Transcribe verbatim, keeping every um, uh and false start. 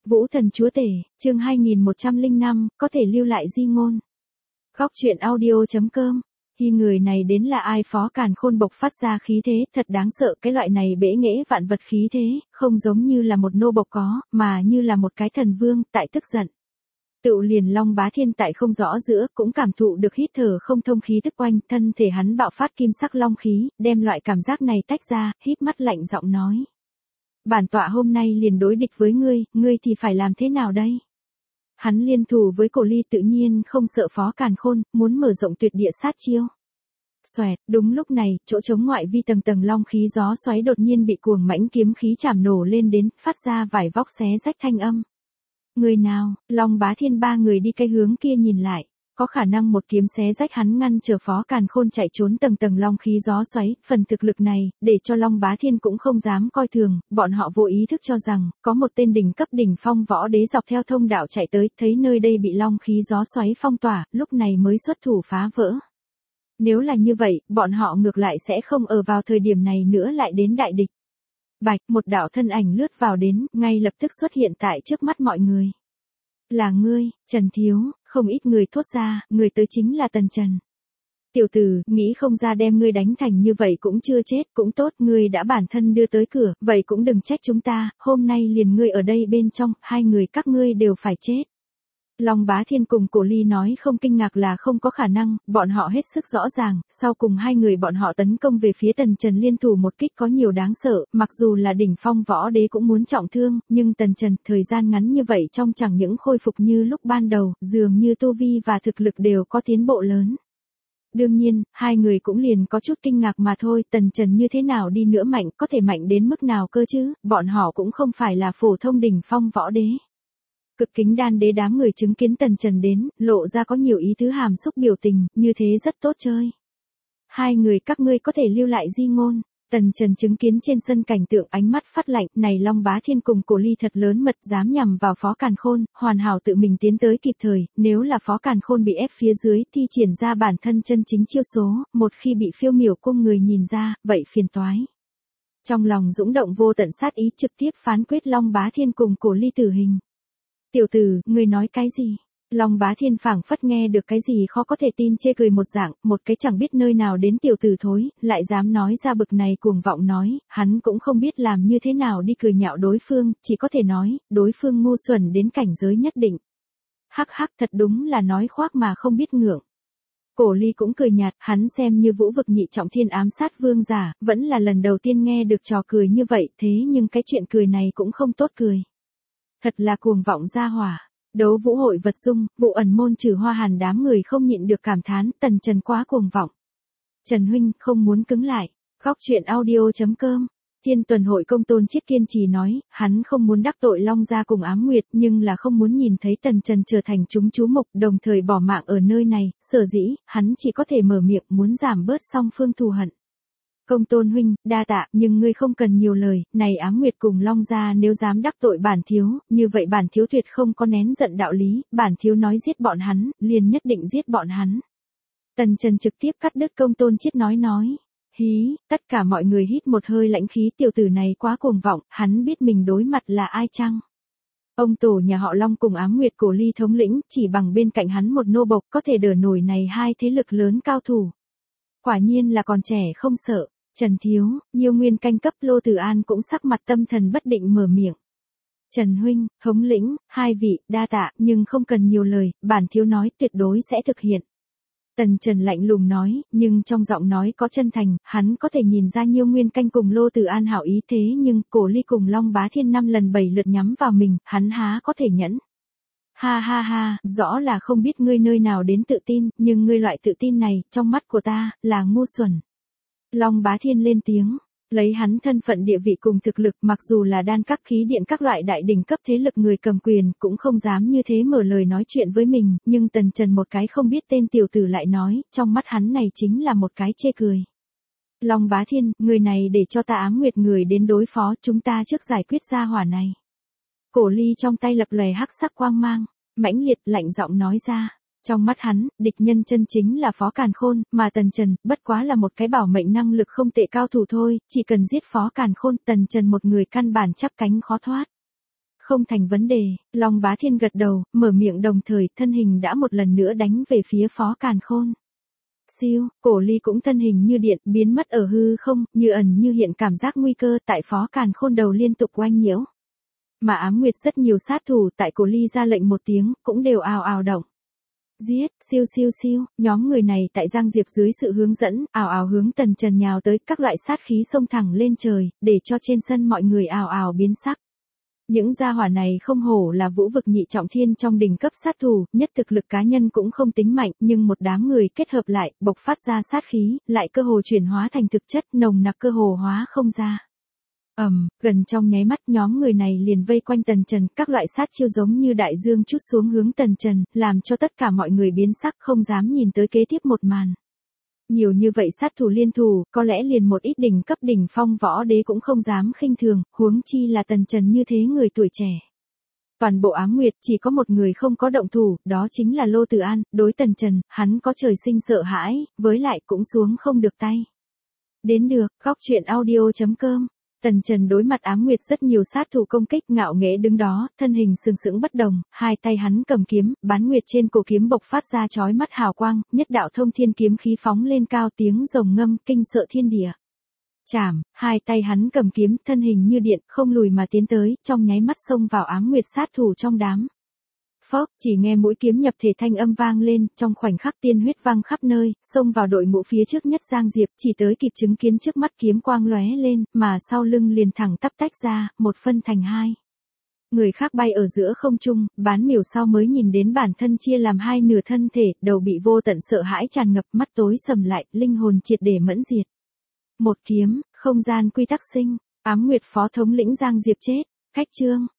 Vũ Thần Chúa Tể, chương hai nghìn một trăm lẻ năm, có thể lưu lại di ngôn. Góc truyện audio.com. Khi người này đến là ai? Phó Càn Khôn bộc phát ra khí thế, thật đáng sợ, cái loại này bẽ nghễ vạn vật khí thế, không giống như là một nô bộc có, mà như là một cái thần vương, tại tức giận. Tựu liền Long Bá Thiên tại không rõ giữa, cũng cảm thụ được hít thở không thông khí tức quanh, thân thể hắn bạo phát kim sắc long khí, đem loại cảm giác này tách ra, híp mắt lạnh giọng nói. Bản tọa hôm nay liền đối địch với ngươi, ngươi thì phải làm thế nào đây? Hắn liên thủ với Cổ Ly tự nhiên không sợ Phó Càn Khôn, muốn mở rộng tuyệt địa sát chiêu. Xoẹt, đúng lúc này, chỗ trống ngoại vi tầng tầng long khí gió xoáy đột nhiên bị cuồng mãnh kiếm khí chảm nổ lên đến, phát ra vài vóc xé rách thanh âm. Người nào? Long Bá Thiên ba người đi cái hướng kia nhìn lại. Có khả năng một kiếm xé rách hắn ngăn chờ Phó Càn Khôn chạy trốn tầng tầng long khí gió xoáy, phần thực lực này, để cho Long Bá Thiên cũng không dám coi thường, bọn họ vô ý thức cho rằng, có một tên đỉnh cấp đỉnh phong võ đế dọc theo thông đạo chạy tới, thấy nơi đây bị long khí gió xoáy phong tỏa, lúc này mới xuất thủ phá vỡ. Nếu là như vậy, bọn họ ngược lại sẽ không ở vào thời điểm này nữa lại đến đại địch. Bạch, một đạo thân ảnh lướt vào đến, ngay lập tức xuất hiện tại trước mắt mọi người. Là ngươi, Trần Thiếu, không ít người thốt ra, người tới chính là Tần Trần. Tiểu tử, nghĩ không ra đem ngươi đánh thành như vậy cũng chưa chết, cũng tốt, ngươi đã bản thân đưa tới cửa, vậy cũng đừng trách chúng ta, hôm nay liền ngươi ở đây bên trong, hai người các ngươi đều phải chết. Long Bá Thiên cùng Cổ Ly nói không kinh ngạc là không có khả năng, bọn họ hết sức rõ ràng, sau cùng hai người bọn họ tấn công về phía Tần Trần liên thủ một kích có nhiều đáng sợ, mặc dù là đỉnh phong võ đế cũng muốn trọng thương, nhưng Tần Trần thời gian ngắn như vậy trong chẳng những khôi phục như lúc ban đầu, dường như tu vi và thực lực đều có tiến bộ lớn. Đương nhiên, hai người cũng liền có chút kinh ngạc mà thôi, Tần Trần như thế nào đi nữa mạnh, có thể mạnh đến mức nào cơ chứ, bọn họ cũng không phải là phổ thông đỉnh phong võ đế. Cực Kính Đan Đế đám người chứng kiến Tần Trần đến, lộ ra có nhiều ý tứ hàm xúc biểu tình, như thế rất tốt chơi. Hai người các ngươi có thể lưu lại di ngôn. Tần Trần chứng kiến trên sân cảnh tượng ánh mắt phát lạnh, này Long Bá Thiên cùng Cổ Ly thật lớn mật dám nhằm vào Phó Càn Khôn, hoàn hảo tự mình tiến tới kịp thời, nếu là Phó Càn Khôn bị ép phía dưới thi triển ra bản thân chân chính chiêu số, một khi bị Phiêu Miểu cung người nhìn ra, vậy phiền toái. Trong lòng dũng động vô tận sát ý trực tiếp phán quyết Long Bá Thiên cùng Cổ Ly tử hình. Tiểu tử, ngươi nói cái gì? Long Bá Thiên phảng phất nghe được cái gì khó có thể tin chê cười một dạng, một cái chẳng biết nơi nào đến tiểu tử thối, lại dám nói ra bực này cuồng vọng nói, hắn cũng không biết làm như thế nào đi cười nhạo đối phương, chỉ có thể nói, đối phương ngu xuẩn đến cảnh giới nhất định. Hắc hắc, thật đúng là nói khoác mà không biết ngượng. Cổ Ly cũng cười nhạt, hắn xem như vũ vực nhị trọng thiên ám sát vương giả, vẫn là lần đầu tiên nghe được trò cười như vậy, thế nhưng cái chuyện cười này cũng không tốt cười. Thật là cuồng vọng ra hỏa. Đấu vũ hội vật dung, vụ ẩn môn trừ Hoa Hàn đám người không nhịn được cảm thán, Tần Trần quá cuồng vọng. Trần huynh không muốn cứng lại. Góc truyện audio.com. Thiên Tuần Hội Công Tôn Chiết kiên trì nói, hắn không muốn đắc tội Long gia cùng Ám Nguyệt, nhưng là không muốn nhìn thấy Tần Trần trở thành chúng chú mục, đồng thời bỏ mạng ở nơi này, sở dĩ, hắn chỉ có thể mở miệng muốn giảm bớt song phương thù hận. Công Tôn huynh, đa tạ, nhưng ngươi không cần nhiều lời, này Ám Nguyệt cùng Long gia nếu dám đắc tội bản thiếu, như vậy bản thiếu tuyệt không có nén giận đạo lý, bản thiếu nói giết bọn hắn, liền nhất định giết bọn hắn. Tần Trần trực tiếp cắt đứt Công Tôn Chiết nói nói. Hí, tất cả mọi người hít một hơi lãnh khí, tiểu tử này quá cuồng vọng, hắn biết mình đối mặt là ai chăng? Ông tổ nhà họ Long cùng Ám Nguyệt Cổ Ly thống lĩnh, chỉ bằng bên cạnh hắn một nô bộc có thể đỡ nổi này hai thế lực lớn cao thủ. Quả nhiên là còn trẻ không sợ. Trần Thiếu, Nhiêu Nguyên canh cấp Lô Tử An cũng sắc mặt tâm thần bất định mở miệng. Trần huynh, thống lĩnh, hai vị, đa tạ, nhưng không cần nhiều lời, bản thiếu nói tuyệt đối sẽ thực hiện. Tần Trần lạnh lùng nói, nhưng trong giọng nói có chân thành, hắn có thể nhìn ra Nhiêu Nguyên canh cùng Lô Tử An hảo ý thế nhưng Cổ Ly cùng Long Bá Thiên năm lần bảy lượt nhắm vào mình, hắn há có thể nhẫn. Ha ha ha, rõ là không biết ngươi nơi nào đến tự tin, nhưng ngươi loại tự tin này, trong mắt của ta, là ngu xuẩn. Long Bá Thiên lên tiếng, lấy hắn thân phận địa vị cùng thực lực mặc dù là đan các khí điện các loại đại đỉnh cấp thế lực người cầm quyền cũng không dám như thế mở lời nói chuyện với mình, nhưng Tần Trần một cái không biết tên tiểu tử lại nói, trong mắt hắn này chính là một cái chê cười. Long Bá Thiên, người này để cho ta Ám Nguyệt người đến đối phó, chúng ta trước giải quyết gia hỏa này. Cổ Ly trong tay lập lòe hắc sắc quang mang, mãnh liệt lạnh giọng nói ra. Trong mắt hắn, địch nhân chân chính là Phó Càn Khôn, mà Tần Trần, bất quá là một cái bảo mệnh năng lực không tệ cao thủ thôi, chỉ cần giết Phó Càn Khôn, Tần Trần một người căn bản chắp cánh khó thoát. không thành vấn đề, Long Bá Thiên gật đầu, mở miệng đồng thời thân hình đã một lần nữa đánh về phía Phó Càn Khôn. Siêu, Cổ Ly cũng thân hình như điện, biến mất ở hư không, như ẩn như hiện cảm giác nguy cơ tại Phó Càn Khôn đầu liên tục oanh nhiễu. Mà Ám Nguyệt rất nhiều sát thủ tại Cổ Ly ra lệnh một tiếng, cũng đều ào ào động. Giết, siêu siêu siêu, nhóm người này tại Giang Diệp dưới sự hướng dẫn, ào ào hướng Tần Trần nhào tới, các loại sát khí xông thẳng lên trời, để cho trên sân mọi người ào ào biến sắc. Những gia hỏa này không hổ là vũ vực nhị trọng thiên trong đỉnh cấp sát thủ, nhất thực lực cá nhân cũng không tính mạnh, nhưng một đám người kết hợp lại, bộc phát ra sát khí, lại cơ hồ chuyển hóa thành thực chất, nồng nặc cơ hồ hóa không ra. Ầm, um, gần trong nháy mắt nhóm người này liền vây quanh Tần Trần, các loại sát chiêu giống như đại dương trút xuống hướng Tần Trần, làm cho tất cả mọi người biến sắc không dám nhìn tới kế tiếp một màn. Nhiều như vậy sát thủ liên thủ, có lẽ liền một ít đỉnh cấp đỉnh phong võ đế cũng không dám khinh thường, huống chi là Tần Trần như thế người tuổi trẻ. Toàn bộ Ám Nguyệt chỉ có một người không có động thủ, đó chính là Lô Tử An, đối Tần Trần, hắn có trời sinh sợ hãi, với lại cũng xuống không được tay. Đến được, góc truyện audio chấm com. Tần Trần đối mặt Ám Nguyệt rất nhiều sát thủ công kích, ngạo nghễ đứng đó, thân hình sừng sững bất động, hai tay hắn cầm kiếm, bán nguyệt trên cổ kiếm bộc phát ra chói mắt hào quang, nhất đạo thông thiên kiếm khí phóng lên cao, tiếng rồng ngâm kinh sợ thiên địa. Chảm, hai tay hắn cầm kiếm, thân hình như điện, không lùi mà tiến tới, trong nháy mắt xông vào Ám Nguyệt sát thủ trong đám. Phốc, chỉ nghe mũi kiếm nhập thể thanh âm vang lên, trong khoảnh khắc tiên huyết văng khắp nơi, xông vào đội ngũ phía trước nhất Giang Diệp, chỉ tới kịp chứng kiến trước mắt kiếm quang lóe lên, mà sau lưng liền thẳng tắp tách ra, một phân thành hai. Người khác bay ở giữa không trung, bán miểu sau mới nhìn đến bản thân chia làm hai nửa thân thể, đầu bị vô tận sợ hãi tràn ngập, mắt tối sầm lại, linh hồn triệt để mẫn diệt. Một kiếm, không gian quy tắc sinh, Ám Nguyệt phó thống lĩnh Giang Diệp chết, cách chương.